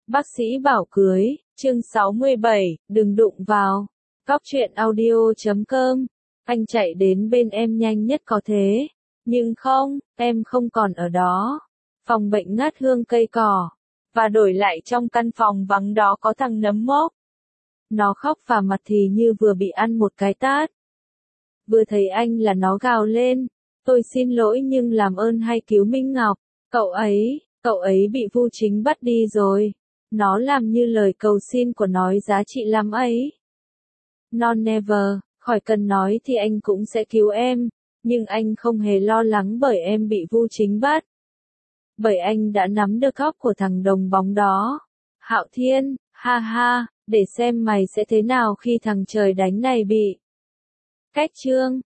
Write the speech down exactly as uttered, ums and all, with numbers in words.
Bác sĩ bảo cưới, chương sáu mươi bảy, đừng đụng vào. Góc truyện audio chấm com. Anh chạy đến bên em nhanh nhất có thể. Nhưng không, em không còn ở đó. Phòng bệnh ngát hương cây cỏ. Và đổi lại trong căn phòng vắng đó có thằng nấm mốc. Nó khóc và mặt thì như vừa bị ăn một cái tát. Vừa thấy anh là nó gào lên. Tôi xin lỗi nhưng làm ơn hãy cứu Minh Ngọc. Cậu ấy, cậu ấy bị Vu Chính bắt đi rồi. Nó làm như lời cầu xin của nói giá trị lắm ấy. Non never, khỏi cần nói thì anh cũng sẽ cứu em. Nhưng anh không hề lo lắng bởi em bị Vu Chính bắt. Bởi anh đã nắm được góc của thằng đồng bóng đó. Hạo Thiên, ha ha, để xem mày sẽ thế nào khi thằng trời đánh này bị. Cách chương.